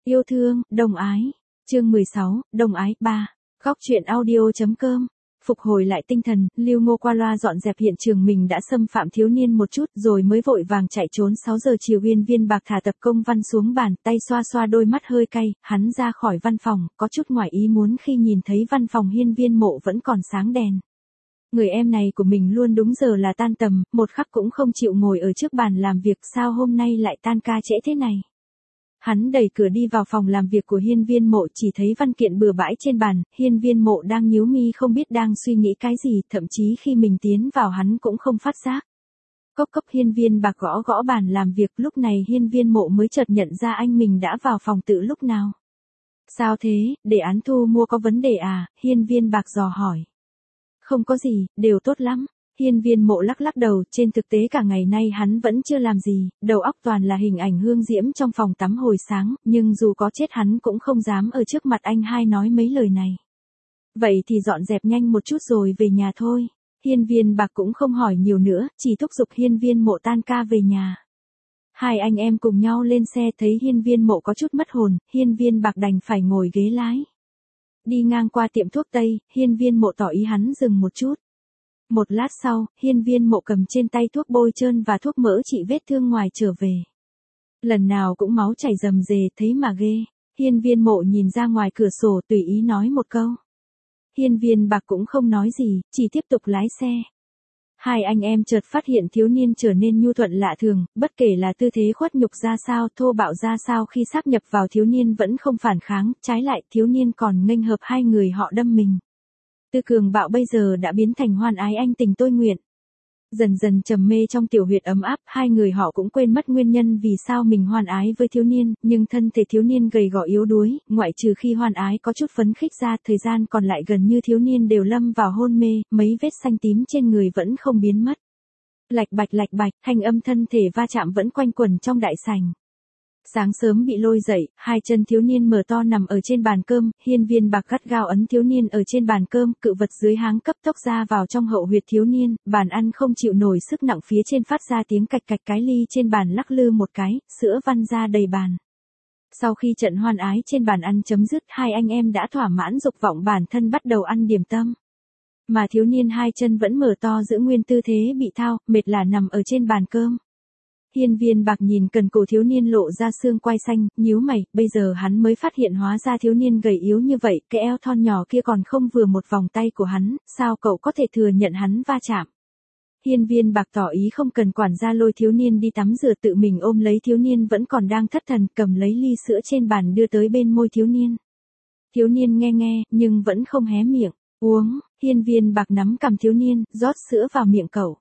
Yêu thương, đồng ái. Chương 16, đồng ái 3. Góc truyện audio.com. Phục hồi lại tinh thần, Lưu Ngô qua loa dọn dẹp hiện trường mình đã xâm phạm thiếu niên một chút rồi mới vội vàng chạy trốn. 6 giờ chiều Uyên Viên Bạc thả tập công văn xuống bàn, tay xoa xoa đôi mắt hơi cay, hắn ra khỏi văn phòng, có chút ngoài ý muốn khi nhìn thấy văn phòng Hiên Viên Mộ vẫn còn sáng đèn. Người em này của mình luôn đúng giờ là tan tầm, một khắc cũng không chịu ngồi ở trước bàn làm việc, sao hôm nay lại tan ca trễ thế này. Hắn đẩy cửa đi vào phòng làm việc của Hiên Viên Mộ, chỉ thấy văn kiện bừa bãi trên bàn. Hiên Viên Mộ đang nhíu mi không biết đang suy nghĩ cái gì, thậm chí khi mình tiến vào hắn cũng không phát giác. Cốc cốc. Hiên Viên Bạc gõ gõ bàn làm việc, lúc này Hiên Viên Mộ mới chợt nhận ra anh mình đã vào phòng từ lúc nào. Sao thế, đề án thu mua có vấn đề à? Hiên Viên Bạc dò hỏi. Không có gì, đều tốt lắm. Hiên Viên Mộ lắc lắc đầu, trên thực tế cả ngày nay hắn vẫn chưa làm gì, đầu óc toàn là hình ảnh Hương Diễm trong phòng tắm hồi sáng, nhưng dù có chết hắn cũng không dám ở trước mặt anh hai nói mấy lời này. Vậy thì dọn dẹp nhanh một chút rồi về nhà thôi. Hiên Viên Bạc cũng không hỏi nhiều nữa, chỉ thúc giục Hiên Viên Mộ tan ca về nhà. Hai anh em cùng nhau lên xe, thấy Hiên Viên Mộ có chút mất hồn, Hiên Viên Bạc đành phải ngồi ghế lái. Đi ngang qua tiệm thuốc Tây, Hiên Viên Mộ tỏ ý hắn dừng một chút. Một lát sau, Hiên Viên Mộ cầm trên tay thuốc bôi trơn và thuốc mỡ trị vết thương ngoài trở về. Lần nào cũng máu chảy rầm rề, thấy mà ghê. Hiên Viên Mộ nhìn ra ngoài cửa sổ tùy ý nói một câu. Hiên Viên Bạc cũng không nói gì, chỉ tiếp tục lái xe. Hai anh em chợt phát hiện thiếu niên trở nên nhu thuận lạ thường, bất kể là tư thế khuất nhục ra sao, thô bạo ra sao, khi sáp nhập vào thiếu niên vẫn không phản kháng, trái lại thiếu niên còn nghênh hợp hai người họ đâm mình. Từ cường bạo bây giờ đã biến thành hoan ái anh tình tôi nguyện. Dần dần trầm mê trong tiểu huyệt ấm áp, hai người họ cũng quên mất nguyên nhân vì sao mình hoan ái với thiếu niên, nhưng thân thể thiếu niên gầy gò yếu đuối, ngoại trừ khi hoan ái có chút phấn khích ra, thời gian còn lại gần như thiếu niên đều lâm vào hôn mê, mấy vết xanh tím trên người vẫn không biến mất. Lạch bạch, thanh âm thân thể va chạm vẫn quanh quẩn trong đại sảnh. Sáng sớm bị lôi dậy, hai chân thiếu niên mở to nằm ở trên bàn cơm, Hiên Viên Bạc gắt gao ấn thiếu niên ở trên bàn cơm, cự vật dưới háng cấp tốc ra vào trong hậu huyệt thiếu niên, bàn ăn không chịu nổi sức nặng phía trên phát ra tiếng cạch cạch, cái ly trên bàn lắc lư một cái, sữa văng ra đầy bàn. Sau khi trận hoan ái trên bàn ăn chấm dứt, hai anh em đã thỏa mãn dục vọng bản thân bắt đầu ăn điểm tâm. Mà thiếu niên hai chân vẫn mở to giữ nguyên tư thế bị thao, mệt là nằm ở trên bàn cơm. Hiên Viên Bạc nhìn cần cổ thiếu niên lộ ra xương quai xanh, nhíu mày, bây giờ hắn mới phát hiện hóa ra thiếu niên gầy yếu như vậy, cái eo thon nhỏ kia còn không vừa một vòng tay của hắn, sao cậu có thể thừa nhận hắn va chạm. Hiên Viên Bạc tỏ ý không cần quản, ra lôi thiếu niên đi tắm rửa, tự mình ôm lấy thiếu niên vẫn còn đang thất thần, cầm lấy ly sữa trên bàn đưa tới bên môi thiếu niên. Thiếu niên nghe nhưng vẫn không hé miệng, uống. Hiên Viên Bạc nắm cằm thiếu niên, rót sữa vào miệng cậu.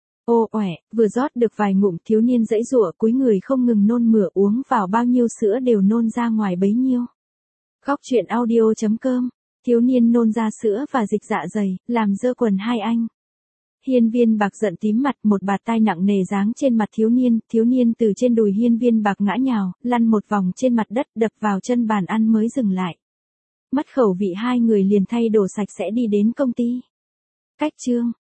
Ô oẻ, vừa rót được vài ngụm thiếu niên giãy giụa cúi người không ngừng nôn mửa, uống vào bao nhiêu sữa đều nôn ra ngoài bấy nhiêu. Góc truyện audio.com. Thiếu niên nôn ra sữa và dịch dạ dày, làm dơ quần hai anh. Hiên Viên Bạc giận tím mặt, một bạt tai nặng nề giáng trên mặt thiếu niên từ trên đùi Hiên Viên Bạc ngã nhào, lăn một vòng trên mặt đất, đập vào chân bàn ăn mới dừng lại. Mất khẩu vị hai người liền thay đồ sạch sẽ đi đến công ty. Cách chương